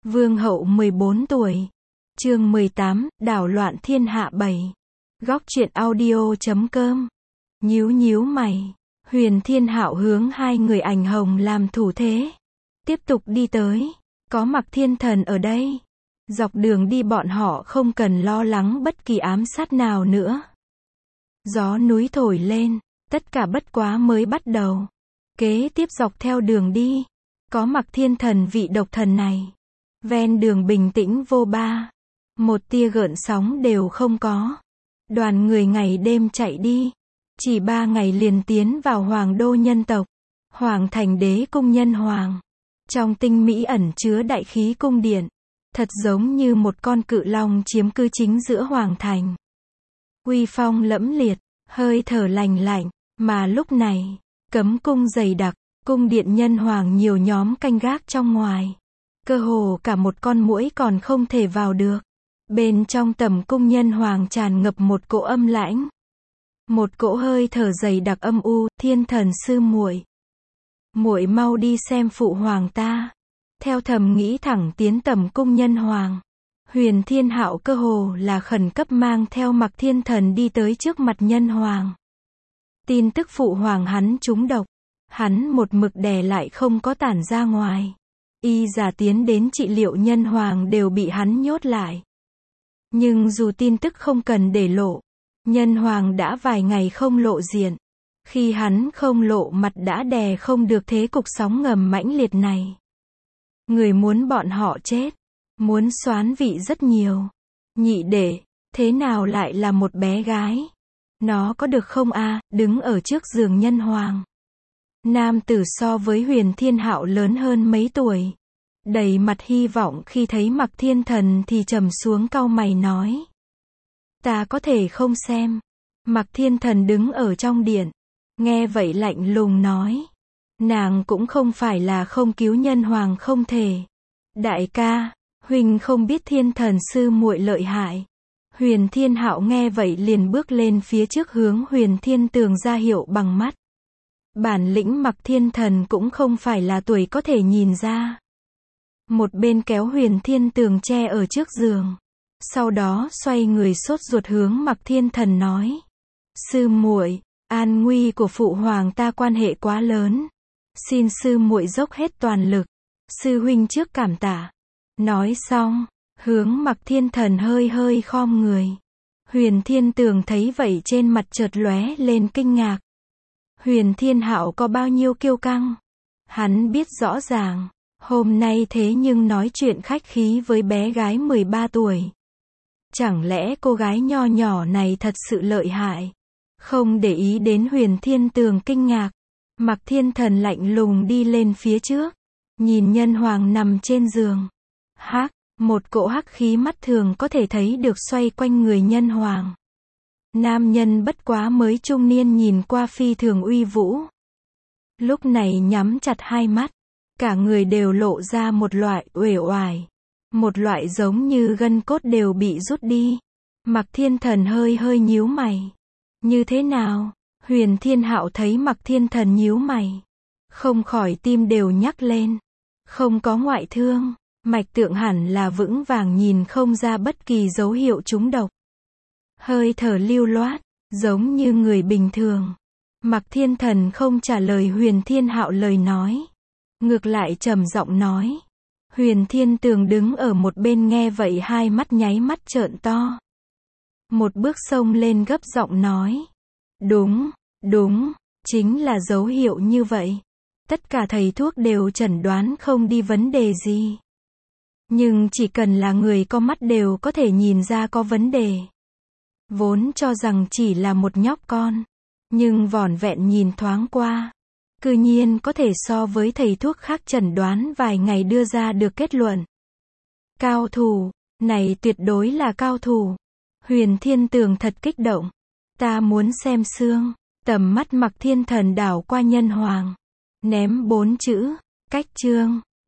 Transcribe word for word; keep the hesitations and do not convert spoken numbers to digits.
Vương hậu mười bốn tuổi. Chương mười tám, đảo loạn thiên hạ bảy. Góc truyện audio chấm com. Nhíu nhíu mày, Huyền Thiên Hạo hướng hai người ảnh hồng làm thủ thế. Tiếp tục đi tới, có Mặc Thiên Thần ở đây. Dọc đường đi bọn họ không cần lo lắng bất kỳ ám sát nào nữa. Gió núi thổi lên, tất cả bất quá mới bắt đầu. Kế tiếp dọc theo đường đi, có Mặc Thiên Thần vị độc thần này. Ven đường bình tĩnh vô ba, một tia gợn sóng đều không có. Đoàn người ngày đêm chạy đi, chỉ ba ngày liền tiến vào hoàng đô nhân tộc, Hoàng Thành Đế cung Nhân Hoàng. Trong tinh mỹ ẩn chứa đại khí cung điện, thật giống như một con cự long chiếm cư chính giữa Hoàng Thành. Uy phong lẫm liệt, hơi thở lành lạnh, mà lúc này, cấm cung dày đặc, cung điện Nhân Hoàng nhiều nhóm canh gác trong ngoài. Cơ hồ cả một con muỗi còn không thể vào được. Bên trong tầm cung Nhân Hoàng tràn ngập một cỗ âm lãnh. Một cỗ hơi thở dày đặc âm u. Thiên Thần sư muội, muội mau đi xem phụ hoàng ta. Theo thầm nghĩ thẳng tiến tầm cung Nhân Hoàng, Huyền Thiên Hạo cơ hồ là khẩn cấp mang theo Mặc Thiên Thần đi tới trước mặt Nhân Hoàng. Tin tức phụ hoàng hắn trúng độc, hắn một mực đè lại không có tản ra ngoài. Y giả tiến đến trị liệu Nhân Hoàng đều bị hắn nhốt lại. Nhưng dù tin tức không cần để lộ, Nhân Hoàng đã vài ngày không lộ diện. Khi hắn không lộ mặt đã đè không được thế cục sóng ngầm mãnh liệt này. Người muốn bọn họ chết, muốn soán vị rất nhiều. Nhị đệ, thế nào lại là một bé gái? Nó có được không a? Đứng ở trước giường Nhân Hoàng. Nam tử so với Huyền Thiên Hạo lớn hơn mấy tuổi. Đầy mặt hy vọng khi thấy Mặc Thiên Thần thì trầm xuống cau mày nói. Ta có thể không xem. Mặc Thiên Thần đứng ở trong điện. Nghe vậy lạnh lùng nói. Nàng cũng không phải là không cứu Nhân Hoàng không thể. Đại ca, huynh không biết Thiên Thần sư muội lợi hại. Huyền Thiên Hạo nghe vậy liền bước lên phía trước hướng Huyền Thiên Tường ra hiệu bằng mắt. Bản lĩnh Mặc Thiên Thần cũng không phải là tuổi có thể nhìn ra. Một bên kéo Huyền Thiên Tường che ở trước giường. Sau đó xoay người sốt ruột hướng Mặc Thiên Thần nói. Sư muội, an nguy của phụ hoàng ta quan hệ quá lớn. Xin sư muội dốc hết toàn lực. Sư huynh trước cảm tạ. Nói xong, hướng Mặc Thiên Thần hơi hơi khom người. Huyền Thiên Tường thấy vậy trên mặt chợt lóe lên kinh ngạc. Huyền Thiên Hạo có bao nhiêu kiêu căng? Hắn biết rõ ràng. Hôm nay thế nhưng nói chuyện khách khí với bé gái mười ba tuổi. Chẳng lẽ cô gái nho nhỏ này thật sự lợi hại? Không để ý đến Huyền Thiên Tường kinh ngạc, Mặc Thiên Thần lạnh lùng đi lên phía trước, nhìn Nhân Hoàng nằm trên giường. Hắc, một cỗ hắc khí mắt thường có thể thấy được xoay quanh người Nhân Hoàng. Nam nhân bất quá mới trung niên nhìn qua phi thường uy vũ. Lúc này nhắm chặt hai mắt. Cả người đều lộ ra một loại uể oải. Một loại giống như gân cốt đều bị rút đi. Mặc Thiên Thần hơi hơi nhíu mày. Như thế nào? Huyền Thiên Hạo thấy Mặc Thiên Thần nhíu mày. Không khỏi tim đều nhắc lên. Không có ngoại thương. Mạch tượng hẳn là vững vàng nhìn không ra bất kỳ dấu hiệu trúng độc. Hơi thở lưu loát. Giống như người bình thường. Mặc Thiên Thần không trả lời Huyền Thiên Hạo lời nói. Ngược lại trầm giọng nói. Huyền Thiên Tường đứng ở một bên nghe vậy hai mắt nháy mắt trợn to. Một bước xông lên gấp giọng nói. Đúng, đúng, chính là dấu hiệu như vậy. Tất cả thầy thuốc đều chẩn đoán không đi vấn đề gì. Nhưng chỉ cần là người có mắt đều có thể nhìn ra có vấn đề. Vốn cho rằng chỉ là một nhóc con. Nhưng vỏn vẹn nhìn thoáng qua. Cư nhiên có thể so với thầy thuốc khác chẩn đoán vài ngày đưa ra được kết luận. Cao thủ, này tuyệt đối là cao thủ. Huyền Thiên Tường thật kích động. Ta muốn xem xương. Tầm mắt Mặc Thiên Thần đảo qua Nhân Hoàng. Ném bốn chữ, cách chương.